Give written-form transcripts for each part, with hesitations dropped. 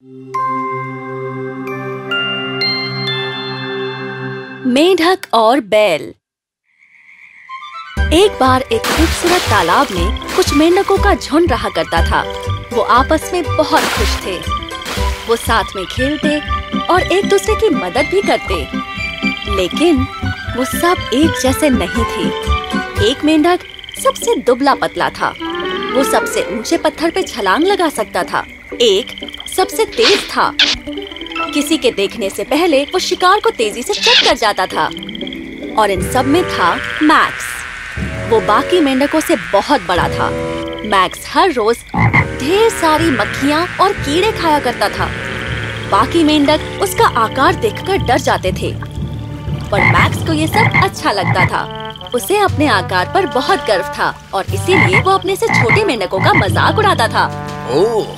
मेंढक और बैल। एक बार एक खूबसूरत तालाब में कुछ मेंढकों का झुंड रहा करता था। वो आपस में बहुत खुश थे। वो साथ में खेलते और एक दूसरे की मदद भी करते। लेकिन वो सब एक जैसे नहीं थे। एक मेंढक सबसे दुबला पतला था। वो सबसे ऊंचे पत्थर पे छलांग लगा सकता था। एक सबसे तेज था। किसी के देखने से पहले वो शिकार को तेजी से चट कर जाता था। और इन सब में था मैक्स। वो बाकी मेंढकों से बहुत बड़ा था। मैक्स हर रोज ढेर सारी मक्खियाँ और कीड़े खाया करता था। बाकी मेंढक उसका आकार देखकर डर जाते थे, पर मैक्स को ये सब अच्छा लगता था। उसे अपने आकार पर बहुत गर्व था और इसीलिए वो अपने से छोटे मेंढकों का मजाक उड़ाता था। ओह,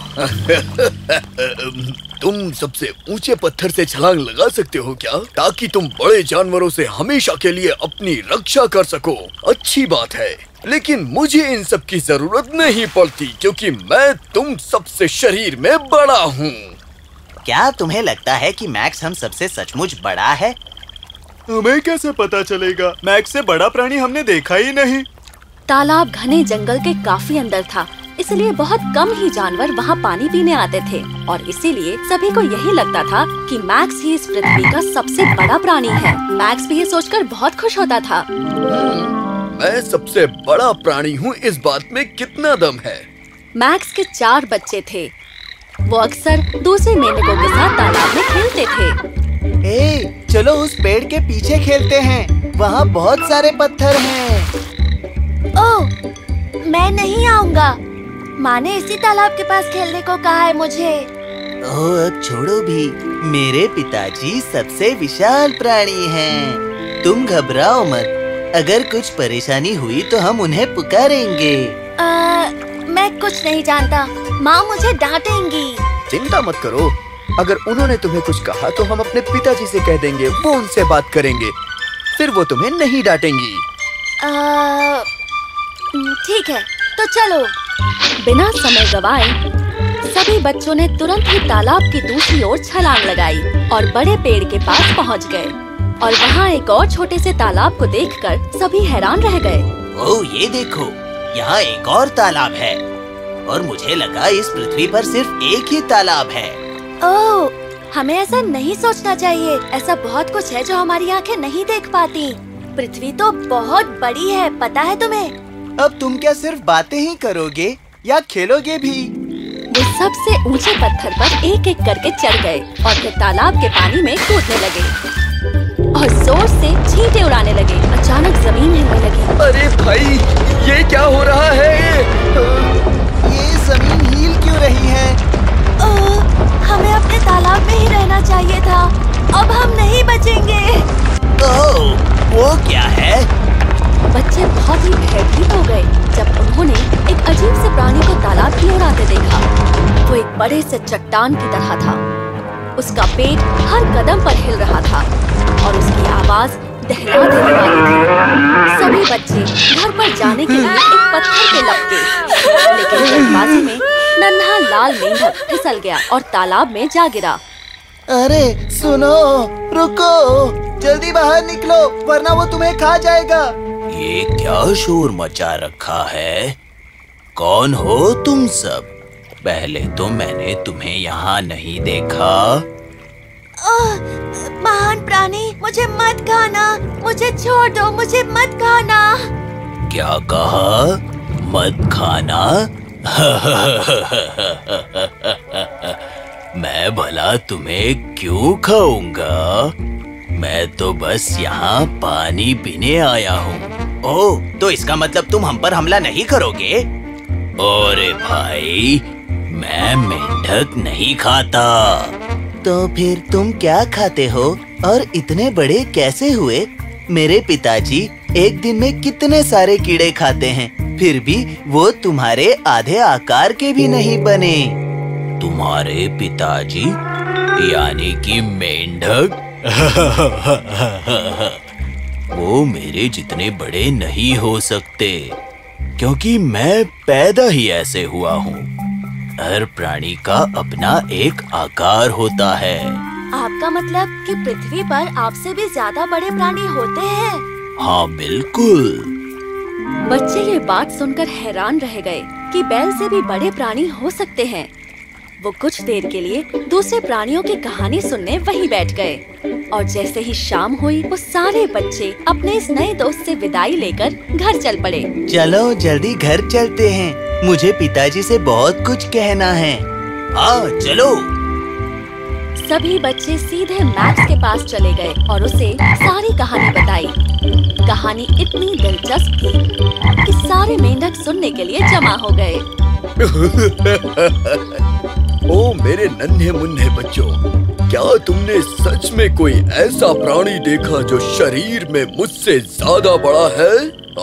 तुम सबसे ऊंचे पत्थर से छलांग लगा सकते हो क्या? ताकि तुम बड़े जानवरों से हमेशा के लिए अपनी रक्षा कर सको। अच्छी बात है, लेकिन मुझे इन सब की जरूरत नहीं पड़ती क्योंकि मैं तुम सबसे शरीर में बड़ा हूँ। क्या तुम्हें लगता है कि मैक्स हम सबसे सचमुच बड़ा है? हमें कैसे पता चलेगा? मैक्स से बड़ा प्राणी हमने देखा ही नहीं। तालाब घने जंगल के काफी अंदर था, इसलिए बहुत कम ही जानवर वहाँ पानी पीने आते थे और इसीलिए सभी को यही लगता था कि मैक्स ही इस पृथ्वी का सबसे बड़ा प्राणी है। मैक्स भी ये सोचकर बहुत खुश होता था। मैं सबसे बड़ा प्राणी हूँ, इस बात में कितना दम है। मैक्स के 4 बच्चे थे। वो अक्सर दूसरे मेंढकों के साथ तालाब में खेलते थे। चलो उस पेड़ के पीछे खेलते हैं, वहाँ बहुत सारे पत्थर हैं। ओह, मैं नहीं आऊँगा। माँ ने इसी तालाब के पास खेलने को कहा है मुझे। ओह, अब छोड़ो भी। मेरे पिताजी सबसे विशाल प्राणी हैं। तुम घबराओ मत। अगर कुछ परेशानी हुई तो हम उन्हें पुकारेंगे। मैं कुछ नहीं जानता। माँ मुझे डांटेंगी। चिंता मत करो। अगर उन्होंने तुम्हें कुछ कहा तो हम अपने पिताजी से कह देंगे, वो उनसे बात करेंगे। फिर वो तुम्हें नहीं डांटेंगी। ठीक है, तो चलो। बिना समय गवाए सभी बच्चों ने तुरंत ही तालाब की दूसरी ओर छलांग लगाई और बड़े पेड़ के पास पहुंच गए। और वहाँ एक और छोटे से तालाब को देखकर सभी हैरान रह गए। ओह, ये देखो, यहाँ एक और तालाब है। और मुझे लगा इस पृथ्वी पर सिर्फ एक ही तालाब है। ओह, हमें ऐसा नहीं सोचना चाहिए। ऐसा बहुत कुछ है जो हमारी आंखें नहीं देख पाती। पृथ्वी तो बहुत बड़ी है, पता है तुम्हें? अब तुम क्या सिर्फ बातें ही करोगे या खेलोगे भी? वो सबसे ऊंचे पत्थर पर एक एक करके चढ़ गए और फिर तालाब के पानी में कूदने लगे और जोर से छींटे उड़ाने लगे। अचानक जमीन हिलने लगी। अरे भाई, ये क्या हो रहा है? ये जमीन हिल क्यों रही है? हमें अपने तालाब में ही रहना चाहिए था। अब हम नहीं बचेंगे। ओह, वो क्या है? बच्चे बहुत ही भयभीत हो गए जब उन्होंने एक अजीब से प्राणी को तालाब की ओर आते देखा। वो एक बड़े से चट्टान की तरह था। उसका पेट हर कदम पर हिल रहा था और उसकी आवाज दहला देने वाली थी। सभी बच्चे घर पर जाने के लिए एक पत्थर पे लपके, लेकिन जल्दबाजी में नन्हा लाल मेंढक फिसल गया और तालाब में जा गिरा। अरे सुनो, रुको, जल्दी बाहर निकलो वरना वो तुम्हें खा जाएगा। ये क्या शोर मचा रखा है? कौन हो तुम सब? पहले तो मैंने तुम्हें यहाँ नहीं देखा। महान प्राणी, मुझे मत खाना। मुझे छोड़ दो, मुझे मत खाना। क्या कहा? मत खाना? मैं भला तुम्हें क्यों खाऊंगा? मैं तो बस यहाँ पानी पीने आया हूँ। ओह, तो इसका मतलब तुम हम पर हमला नहीं करोगे? अरे भाई, मैं मेंढक नहीं खाता। तो फिर तुम क्या खाते हो और इतने बड़े कैसे हुए? मेरे पिताजी एक दिन में कितने सारे कीड़े खाते हैं, फिर भी वो तुम्हारे आधे आकार के भी नहीं बने। तुम्हारे पिताजी यानी कि मेंढक? वो मेरे जितने बड़े नहीं हो सकते क्योंकि मैं पैदा ही ऐसे हुआ हूँ। हर प्राणी का अपना एक आकार होता है। आपका मतलब कि पृथ्वी पर आपसे भी ज्यादा बड़े प्राणी होते हैं? हाँ बिल्कुल। बच्चे ये बात सुनकर हैरान रह गए कि बैल से भी बड़े प्राणी हो सकते हैं। वो कुछ देर के लिए दूसरे प्राणियों की कहानी सुनने वहीं बैठ गए और जैसे ही शाम हुई वो सारे बच्चे अपने इस नए दोस्त से विदाई लेकर घर चल पड़े। चलो जल्दी घर चलते हैं, मुझे पिताजी से बहुत कुछ कहना है। हाँ चलो। सभी बच्चे सीधे मैक्स के पास चले गए और उसे सारी कहानी बताई। कहानी इतनी दिलचस्प थी कि सारे मेंढक सुनने के लिए जमा हो गए। ओ मेरे नन्हे मुन्ने बच्चों, क्या तुमने सच में कोई ऐसा प्राणी देखा जो शरीर में मुझसे ज्यादा बड़ा है?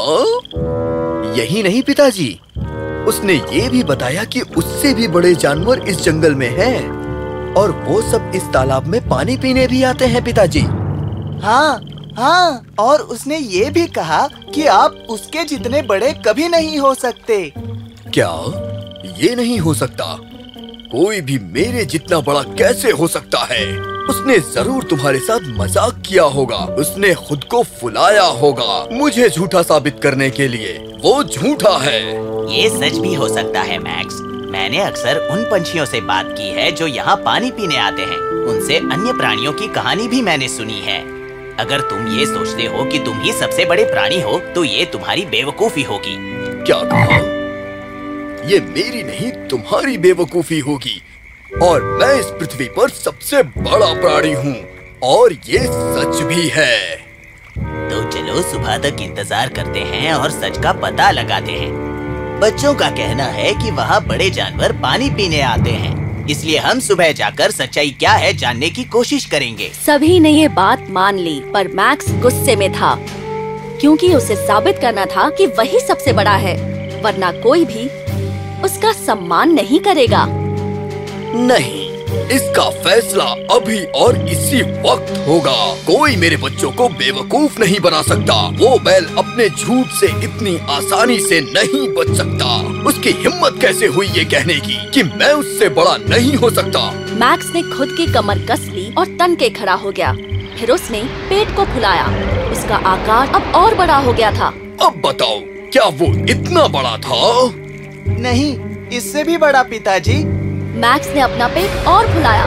हाँ? यही नहीं पिताजी, उसने ये भी बताया कि उससे भी बड़े जानवर इस जंगल में हैं और वो सब इस तालाब में पानी पीने भी आते हैं पिताजी। हाँ हाँ, और उसने ये भी कहा कि आप उसके जितने बड़े कभी नहीं हो सकते। क्या ये नहीं हो सकता? कोई भी मेरे जितना बड़ा कैसे हो सकता है? उसने जरूर तुम्हारे साथ मजाक किया होगा। उसने खुद को फुलाया होगा मुझे झूठा साबित करने के लिए। वो झूठा है। ये सच भी हो सकता है मैक्स। मैंने अक्सर उन पंछियों से बात की है जो यहाँ पानी पीने आते हैं। उनसे अन्य प्राणियों की कहानी भी मैंने सुनी है। अगर तुम ये सोचते हो कि तुम ही सबसे बड़े प्राणी हो तो ये तुम्हारी बेवकूफी होगी। क्या कहा? ये मेरी नहीं तुम्हारी बेवकूफी होगी और मैं इस पृथ्वी पर सबसे बड़ा प्राणी हूँ और ये सच भी है। तो चलो सुबह तक इंतजार करते हैं और सच का पता लगाते हैं। बच्चों का कहना है कि वहाँ बड़े जानवर पानी पीने आते हैं, इसलिए हम सुबह जाकर सच्चाई क्या है जानने की कोशिश करेंगे। सभी ने ये बात मान ली, पर मैक्स गुस्से में था क्योंकि उसे साबित करना था कि वही सबसे बड़ा है, वरना कोई भी उसका सम्मान नहीं करेगा। नहीं, इसका फैसला अभी और इसी वक्त होगा। कोई मेरे बच्चों को बेवकूफ नहीं बना सकता। वो बैल अपने झूठ से इतनी आसानी से नहीं बच सकता। उसकी हिम्मत कैसे हुई ये कहने की कि मैं उससे बड़ा नहीं हो सकता? मैक्स ने खुद की कमर कस ली और तन के खड़ा हो गया। फिर उसने पेट को फुलाया। उसका आकार अब और बड़ा हो गया था। अब बताओ, क्या वो इतना बड़ा था? नहीं, इससे भी बड़ा पिताजी। मैक्स ने अपना पेट और फुलाया।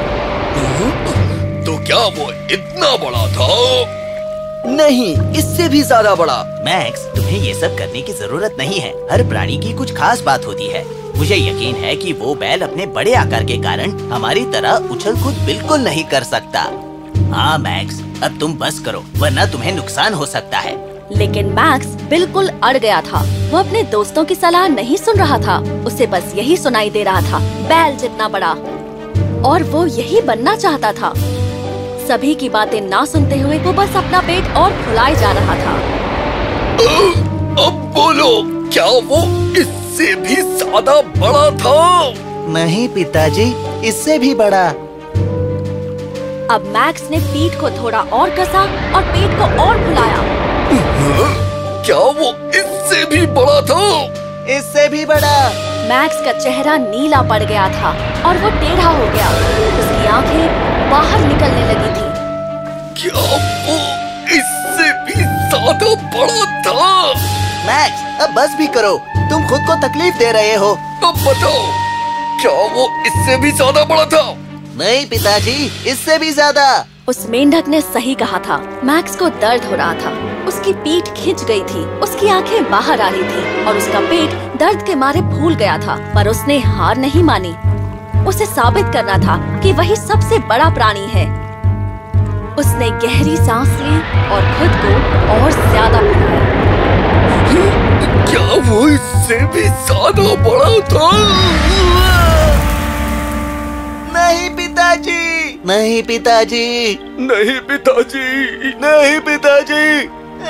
तो क्या वो इतना बड़ा था? नहीं, इससे भी ज्यादा बड़ा। मैक्स, तुम्हें ये सब करने की जरूरत नहीं है। हर प्राणी की कुछ खास बात होती है। मुझे यकीन है कि वो बैल अपने बड़े आकार के कारण हमारी तरह उछल कूद बिल्कुल नहीं कर सकता। हाँ मैक्स, अब तुम बस करो वरना तुम्हें नुकसान हो सकता है। लेकिन मैक्स बिल्कुल अड़ गया था। वो अपने दोस्तों की सलाह नहीं सुन रहा था। उसे बस यही सुनाई दे रहा था, बैल जितना बड़ा, और वो यही बनना चाहता था। सभी की बातें ना सुनते हुए वो बस अपना पेट और फुलाए जा रहा था। अब बोलो, क्या वो इससे भी ज्यादा बड़ा था? नहीं पिताजी, इससे भी बड़ा। अब मैक्स ने पीठ को थोड़ा और कसा और पेट को और फुलाया। क्या वो इससे भी बड़ा था? इससे भी बड़ा। मैक्स का चेहरा नीला पड़ गया था और वो टेढ़ा हो गया। उसकी आंखें बाहर निकलने लगी थी। क्या वो इससे भी ज्यादा बड़ा था? मैक्स, अब बस भी करो, तुम खुद को तकलीफ दे रहे हो। अब बताओ, क्या वो इससे भी ज्यादा बड़ा था? नहीं पिताजी, इससे भी ज्यादा। उस मेंढक ने सही कहा था। मैक्स को दर्द हो रहा था। उसकी पीठ खिंच गई थी, उसकी आंखें बाहर आ रही थी और उसका पेट दर्द के मारे फूल गया था। पर उसने हार नहीं मानी। उसे साबित करना था कि वही सबसे बड़ा प्राणी है। उसने गहरी सांस ली और खुद को और ज्यादा फुलाया। क्या वो इससे भी ज्यादा बड़ा था? नहीं पिताजी, नहीं पिताजी, नहीं पिताजी, नहीं पिताजी।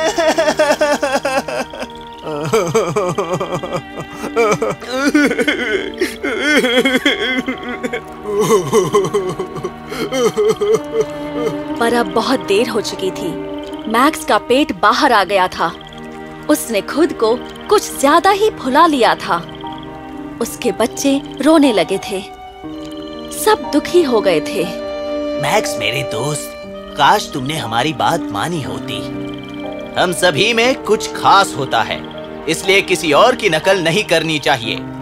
पर अब बहुत देर हो चुकी थी। मैक्स का पेट बाहर आ गया था। उसने खुद को कुछ ज्यादा ही फुला लिया था। उसके बच्चे रोने लगे थे। सब दुखी हो गए थे। मैक्स मेरे दोस्त, काश तुमने हमारी बात मानी होती। हम सभी में कुछ खास होता है, इसलिए किसी और की नकल नहीं करनी चाहिए।